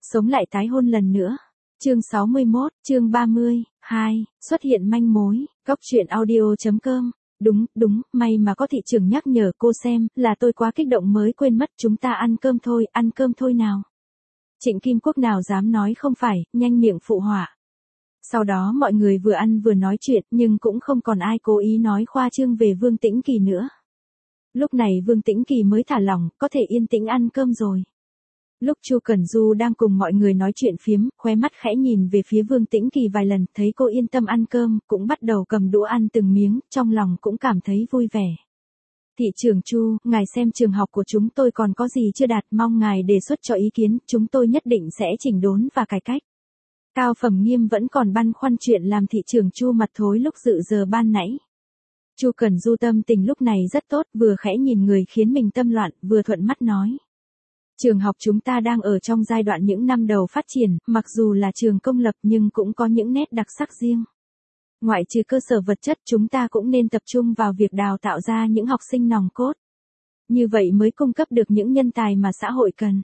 Sống lại tái hôn lần nữa. Chương 61, chương 30, 2, xuất hiện manh mối, góc truyện audio.com. Đúng, may mà có thị trưởng nhắc nhở cô xem, là tôi quá kích động mới quên mất, chúng ta ăn cơm thôi nào. Trịnh Kim Quốc nào dám nói không phải, nhanh miệng phụ họa. Sau đó mọi người vừa ăn vừa nói chuyện, nhưng cũng không còn ai cố ý nói khoa trương về Vương Tĩnh Kỳ nữa. Lúc này Vương Tĩnh Kỳ mới thả lỏng, có thể yên tĩnh ăn cơm rồi. Lúc Chu Cẩn Du đang cùng mọi người nói chuyện phiếm, khóe mắt khẽ nhìn về phía Vương Tĩnh Kỳ vài lần, thấy cô yên tâm ăn cơm, cũng bắt đầu cầm đũa ăn từng miếng, trong lòng cũng cảm thấy vui vẻ. Thị trưởng Chu, ngài xem trường học của chúng tôi còn có gì chưa đạt, mong ngài đề xuất cho ý kiến, chúng tôi nhất định sẽ chỉnh đốn và cải cách. Cao Phẩm Nghiêm vẫn còn băn khoăn chuyện làm thị trưởng Chu mặt thối lúc dự giờ ban nãy. Chu Cẩn Du tâm tình lúc này rất tốt, vừa khẽ nhìn người khiến mình tâm loạn, vừa thuận mắt nói. Trường học chúng ta đang ở trong giai đoạn những năm đầu phát triển, mặc dù là trường công lập nhưng cũng có những nét đặc sắc riêng. Ngoại trừ cơ sở vật chất, chúng ta cũng nên tập trung vào việc đào tạo ra những học sinh nòng cốt. Như vậy mới cung cấp được những nhân tài mà xã hội cần.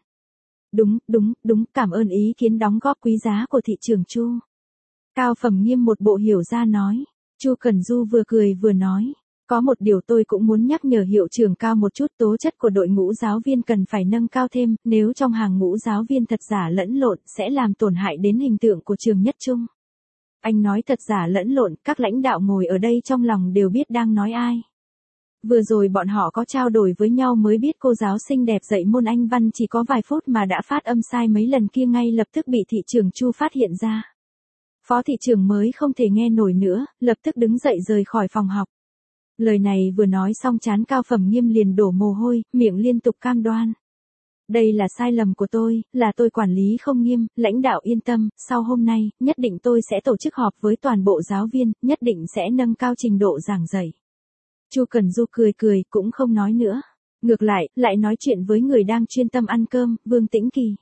Đúng, cảm ơn ý kiến đóng góp quý giá của thị trưởng Chu. Cao Phẩm Nghiêm một bộ hiểu ra nói. Chu Cẩn Du vừa cười vừa nói. Có một điều tôi cũng muốn nhắc nhở hiệu trưởng Cao một chút, tố chất của đội ngũ giáo viên cần phải nâng cao thêm, nếu trong hàng ngũ giáo viên thật giả lẫn lộn sẽ làm tổn hại đến hình tượng của trường Nhất Trung. Anh nói thật giả lẫn lộn, các lãnh đạo ngồi ở đây trong lòng đều biết đang nói ai. Vừa rồi bọn họ có trao đổi với nhau mới biết cô giáo xinh đẹp dạy môn Anh văn chỉ có vài phút mà đã phát âm sai mấy lần kia, ngay lập tức bị thị trưởng Chu phát hiện ra. Phó thị trưởng mới không thể nghe nổi nữa, lập tức đứng dậy rời khỏi phòng học. Lời này vừa nói xong trán Cao Phẩm Nghiêm liền đổ mồ hôi, miệng liên tục cam đoan. Đây là sai lầm của tôi, là tôi quản lý không nghiêm, lãnh đạo yên tâm, sau hôm nay, nhất định tôi sẽ tổ chức họp với toàn bộ giáo viên, nhất định sẽ nâng cao trình độ giảng dạy. Chu Cẩn Du cười, cũng không nói nữa. Ngược lại nói chuyện với người đang chuyên tâm ăn cơm, Vương Tĩnh Kỳ.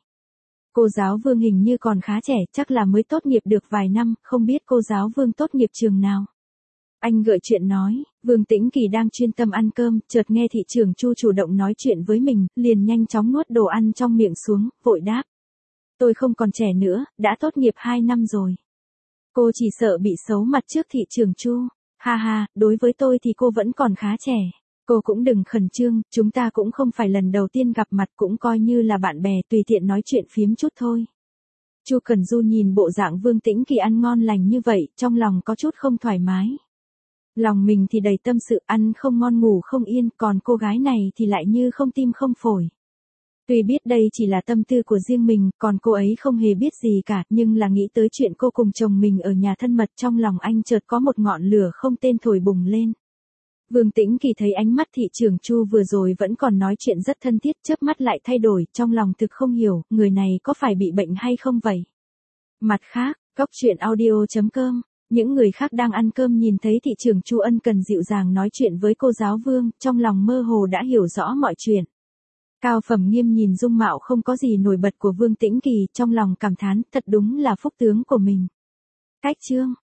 Cô giáo Vương hình như còn khá trẻ, chắc là mới tốt nghiệp được vài năm, không biết cô giáo Vương tốt nghiệp trường nào. Anh gợi chuyện nói, Vương Tĩnh Kỳ đang chuyên tâm ăn cơm, chợt nghe thị trưởng Chu chủ động nói chuyện với mình, liền nhanh chóng nuốt đồ ăn trong miệng xuống, vội đáp. Tôi không còn trẻ nữa, đã tốt nghiệp 2 năm rồi. Cô chỉ sợ bị xấu mặt trước thị trưởng Chu. Ha, đối với tôi thì cô vẫn còn khá trẻ. Cô cũng đừng khẩn trương, chúng ta cũng không phải lần đầu tiên gặp mặt, cũng coi như là bạn bè, tùy tiện nói chuyện phiếm chút thôi. Chu Cẩn Du nhìn bộ dạng Vương Tĩnh Kỳ ăn ngon lành như vậy, trong lòng có chút không thoải mái. Lòng mình thì đầy tâm sự, ăn không ngon ngủ không yên, còn cô gái này thì lại như không tim không phổi. Tuy biết đây chỉ là tâm tư của riêng mình, còn cô ấy không hề biết gì cả, nhưng là nghĩ tới chuyện cô cùng chồng mình ở nhà thân mật, trong lòng anh chợt có một ngọn lửa không tên thổi bùng lên. Vương Tĩnh Kỳ thấy ánh mắt thị trưởng Chu vừa rồi vẫn còn nói chuyện rất thân thiết, chớp mắt lại thay đổi, trong lòng thực không hiểu, người này có phải bị bệnh hay không vậy? Mặt khác, góc truyện audio.com. Những người khác đang ăn cơm nhìn thấy thị trưởng Chu ân cần dịu dàng nói chuyện với cô giáo Vương, trong lòng mơ hồ đã hiểu rõ mọi chuyện. Cao Phẩm Nghiêm nhìn dung mạo không có gì nổi bật của Vương Tĩnh Kỳ, trong lòng cảm thán, thật đúng là phúc tướng của mình. Cách chương